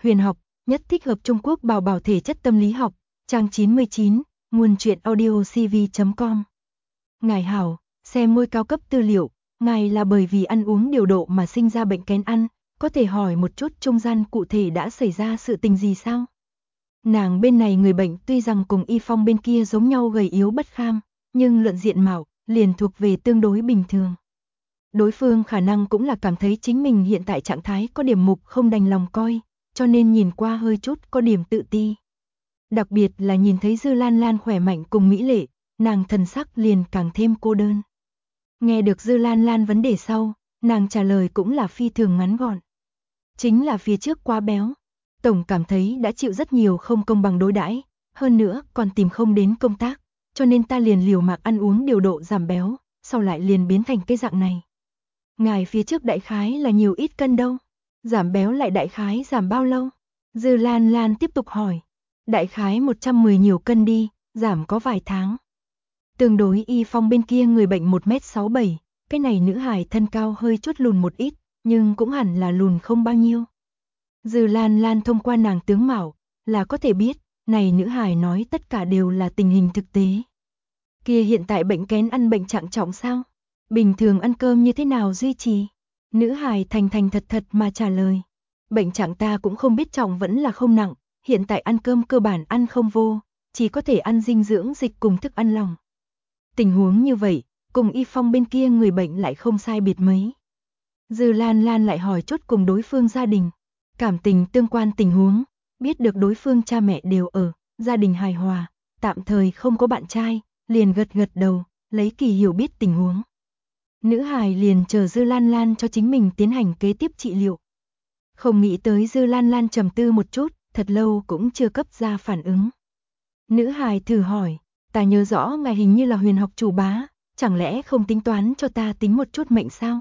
huyền học, nhất thích hợp Trung Quốc bảo bảo thể chất tâm lý học, trang 99, nguồn truyện audio cv.com. Ngài hảo, xem ngôi cao cấp tư liệu, ngài là bởi vì ăn uống điều độ mà sinh ra bệnh kén ăn, có thể hỏi một chút trung gian cụ thể đã xảy ra sự tình gì sao? Nàng bên này người bệnh tuy rằng cùng Y Phong bên kia giống nhau gầy yếu bất kham, nhưng luận diện mạo, liền thuộc về tương đối bình thường. Đối phương khả năng cũng là cảm thấy chính mình hiện tại trạng thái có điểm mục không đành lòng coi, cho nên nhìn qua hơi chút có điểm tự ti. Đặc biệt là nhìn thấy Dư Lan Lan khỏe mạnh cùng mỹ lệ, nàng thần sắc liền càng thêm cô đơn. Nghe được Dư Lan Lan vấn đề sau, nàng trả lời cũng là phi thường ngắn gọn. Chính là phía trước quá béo. Tổng cảm thấy đã chịu rất nhiều không công bằng đối đãi, hơn nữa còn tìm không đến công tác, cho nên ta liền liều mạng ăn uống điều độ giảm béo, sau lại liền biến thành cái dạng này. Ngài phía trước đại khái là nhiều ít cân đâu? Giảm béo lại đại khái giảm bao lâu? Dư Lan Lan tiếp tục hỏi. Đại khái 110 nhiều cân đi, giảm có vài tháng. Tương đối Y Phong bên kia người bệnh 1m67, cái này nữ hài thân cao hơi chút lùn một ít, nhưng cũng hẳn là lùn không bao nhiêu. Dư Lan Lan thông qua nàng tướng mạo, là có thể biết, này nữ hài nói tất cả đều là tình hình thực tế. Kia hiện tại bệnh kén ăn bệnh trạng trọng sao? Bình thường ăn cơm như thế nào duy trì? Nữ hài thành thành thật thật mà trả lời. Bệnh trạng ta cũng không biết trọng vẫn là không nặng, hiện tại ăn cơm cơ bản ăn không vô, chỉ có thể ăn dinh dưỡng dịch cùng thức ăn lỏng. Tình huống như vậy, cùng Y Phong bên kia người bệnh lại không sai biệt mấy. Dư Lan Lan lại hỏi chốt cùng đối phương gia đình. Cảm tình tương quan tình huống, biết được đối phương cha mẹ đều ở, gia đình hài hòa, tạm thời không có bạn trai, liền gật gật đầu, lấy kỳ hiểu biết tình huống. Nữ hài liền chờ Dư Lan Lan cho chính mình tiến hành kế tiếp trị liệu. Không nghĩ tới Dư Lan Lan trầm tư một chút, thật lâu cũng chưa cấp ra phản ứng. Nữ hài thử hỏi, ta nhớ rõ ngài hình như là huyền học chủ bá, chẳng lẽ không tính toán cho ta tính một chút mệnh sao?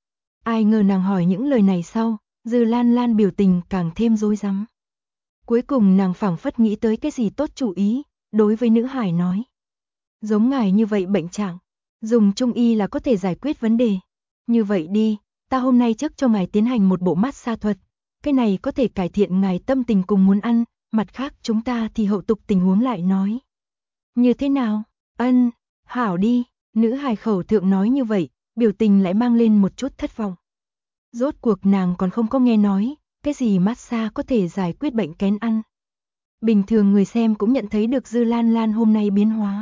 Ai ngờ nàng hỏi những lời này sau, Dư Lan Lan biểu tình càng thêm rối rắm. Cuối cùng nàng phảng phất nghĩ tới cái gì tốt chủ ý, đối với nữ hài nói. Giống ngài như vậy bệnh trạng, dùng trung y là có thể giải quyết vấn đề. Như vậy đi, ta hôm nay trước cho ngài tiến hành một bộ massage thuật, cái này có thể cải thiện ngài tâm tình cùng muốn ăn, mặt khác chúng ta thì hậu tục tình huống lại nói. Như thế nào? Ân, hảo đi, nữ hài khẩu thượng nói như vậy, biểu tình lại mang lên một chút thất vọng. Rốt cuộc nàng còn không có nghe nói, cái gì massage có thể giải quyết bệnh kén ăn. Bình thường người xem cũng nhận thấy được Dư Lan Lan hôm nay biến hóa.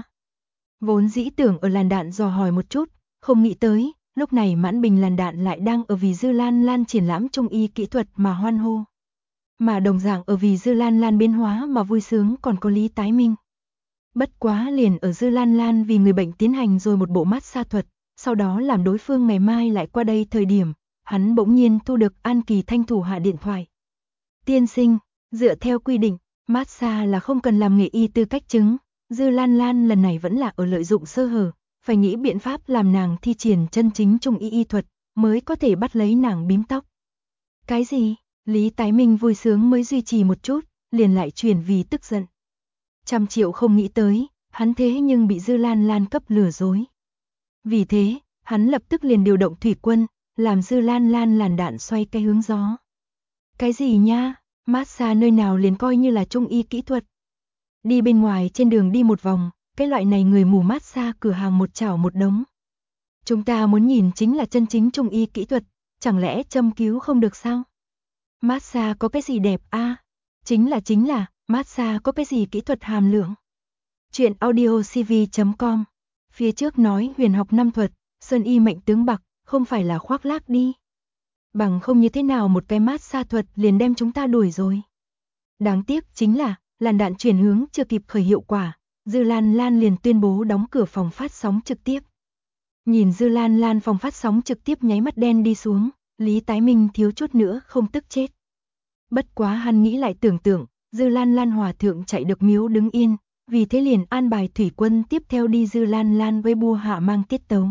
Vốn dĩ tưởng ở làn đạn dò hỏi một chút, không nghĩ tới, lúc này mãn bình làn đạn lại đang ở vì Dư Lan Lan triển lãm trung y kỹ thuật mà hoan hô. Mà đồng dạng ở vì Dư Lan Lan biến hóa mà vui sướng còn có Lý Tái Minh. Bất quá liền ở Dư Lan Lan vì người bệnh tiến hành rồi một bộ massage thuật, sau đó làm đối phương ngày mai lại qua đây thời điểm, hắn bỗng nhiên thu được An Kỳ Thanh thủ hạ điện thoại. Tiên sinh, dựa theo quy định, massage là không cần làm nghề y tư cách chứng, Dư Lan Lan lần này vẫn là ở lợi dụng sơ hở, phải nghĩ biện pháp làm nàng thi triển chân chính trung y y thuật, mới có thể bắt lấy nàng bím tóc. Cái gì? Lý Tái Minh vui sướng mới duy trì một chút, liền lại chuyển vì tức giận. 100 triệu không nghĩ tới, hắn thế nhưng bị Dư Lan Lan cấp lừa dối. Vì thế, hắn lập tức liền điều động thủy quân, làm Dư Lan Lan làn đạn xoay cái hướng gió. Cái gì nha, massage nơi nào liền coi như là trung y kỹ thuật. Đi bên ngoài trên đường đi một vòng, cái loại này người mù massage cửa hàng một chảo một đống. Chúng ta muốn nhìn chính là chân chính trung y kỹ thuật, chẳng lẽ châm cứu không được sao? Massage có cái gì đẹp a? Chính là, massage có cái gì kỹ thuật hàm lượng? Chuyện audio cv.com. Phía trước nói huyền học năm thuật, sơn y mệnh tướng bạc, không phải là khoác lác đi. Bằng không như thế nào một cái massage thuật liền đem chúng ta đuổi rồi. Đáng tiếc chính là, làn đạn chuyển hướng chưa kịp khởi hiệu quả, Dư Lan Lan liền tuyên bố đóng cửa phòng phát sóng trực tiếp. Nhìn Dư Lan Lan phòng phát sóng trực tiếp nháy mắt đen đi xuống, Lý Tái Minh thiếu chút nữa không tức chết. Bất quá hắn nghĩ lại tưởng tượng, Dư Lan Lan hòa thượng chạy được miếu đứng yên, vì thế liền an bài thủy quân tiếp theo đi Dư Lan Lan với bua hạ mang tiết tấu.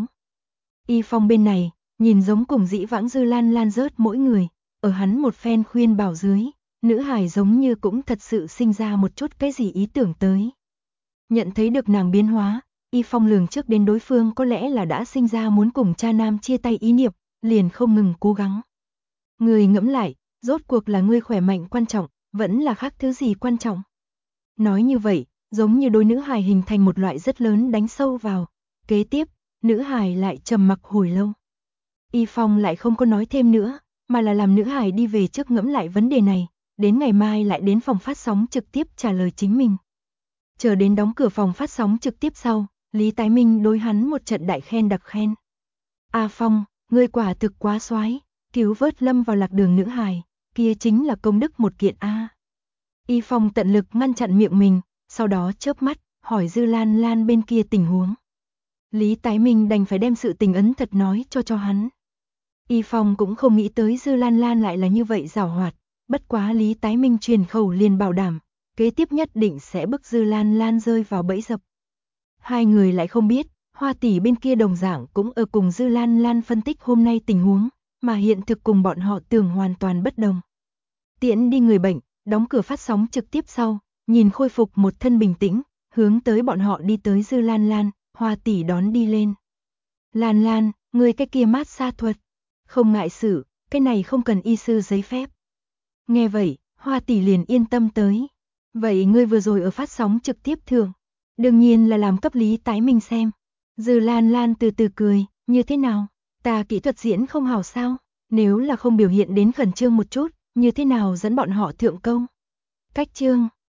Y Phong bên này, nhìn giống cùng dĩ vãng Dư Lan Lan rớt mỗi người, ở hắn một phen khuyên bảo dưới, nữ hài giống như cũng thật sự sinh ra một chút cái gì ý tưởng tới. Nhận thấy được nàng biến hóa, Y Phong lường trước đến đối phương có lẽ là đã sinh ra muốn cùng cha nam chia tay ý niệm, liền không ngừng cố gắng. Người ngẫm lại, rốt cuộc là ngươi khỏe mạnh quan trọng, vẫn là khác thứ gì quan trọng. Nói như vậy, giống như đôi nữ hài hình thành một loại rất lớn đánh sâu vào. Kế tiếp, nữ hài lại trầm mặc hồi lâu. Y Phong lại không có nói thêm nữa, mà là làm nữ hài đi về trước ngẫm lại vấn đề này, đến ngày mai lại đến phòng phát sóng trực tiếp trả lời chính mình. Chờ đến đóng cửa phòng phát sóng trực tiếp sau, Lý Tái Minh đối hắn một trận đại khen đặc khen. A Phong, ngươi quả thực quá soái, cứu vớt lâm vào lạc đường nữ hài, kia chính là công đức một kiện a. Y Phong tận lực ngăn chặn miệng mình, sau đó chớp mắt, hỏi Dư Lan Lan bên kia tình huống. Lý Tái Minh đành phải đem sự tình ấn thật nói cho hắn. Y Phong cũng không nghĩ tới Dư Lan Lan lại là như vậy giảo hoạt, bất quá Lý Tái Minh truyền khẩu liền bảo đảm, kế tiếp nhất định sẽ bức Dư Lan Lan rơi vào bẫy dập. Hai người lại không biết, Hoa tỷ bên kia đồng dạng cũng ở cùng Dư Lan Lan phân tích hôm nay tình huống, mà hiện thực cùng bọn họ tưởng hoàn toàn bất đồng. Tiễn đi người bệnh, đóng cửa phát sóng trực tiếp sau, nhìn khôi phục một thân bình tĩnh, hướng tới bọn họ đi tới Dư Lan Lan, Hoa tỷ đón đi lên. Lan Lan, người cái kia mát xa thuật. Không ngại sự, cái này không cần y sư giấy phép. Nghe vậy, Hoa tỷ liền yên tâm tới. Vậy ngươi vừa rồi ở phát sóng trực tiếp thường, đương nhiên là làm cấp Lý Tái Minh xem. Dư Lan Lan từ từ cười, như thế nào? Ta kỹ thuật diễn không hảo sao? Nếu là không biểu hiện đến khẩn trương một chút, như thế nào dẫn bọn họ thượng công? Cách trương,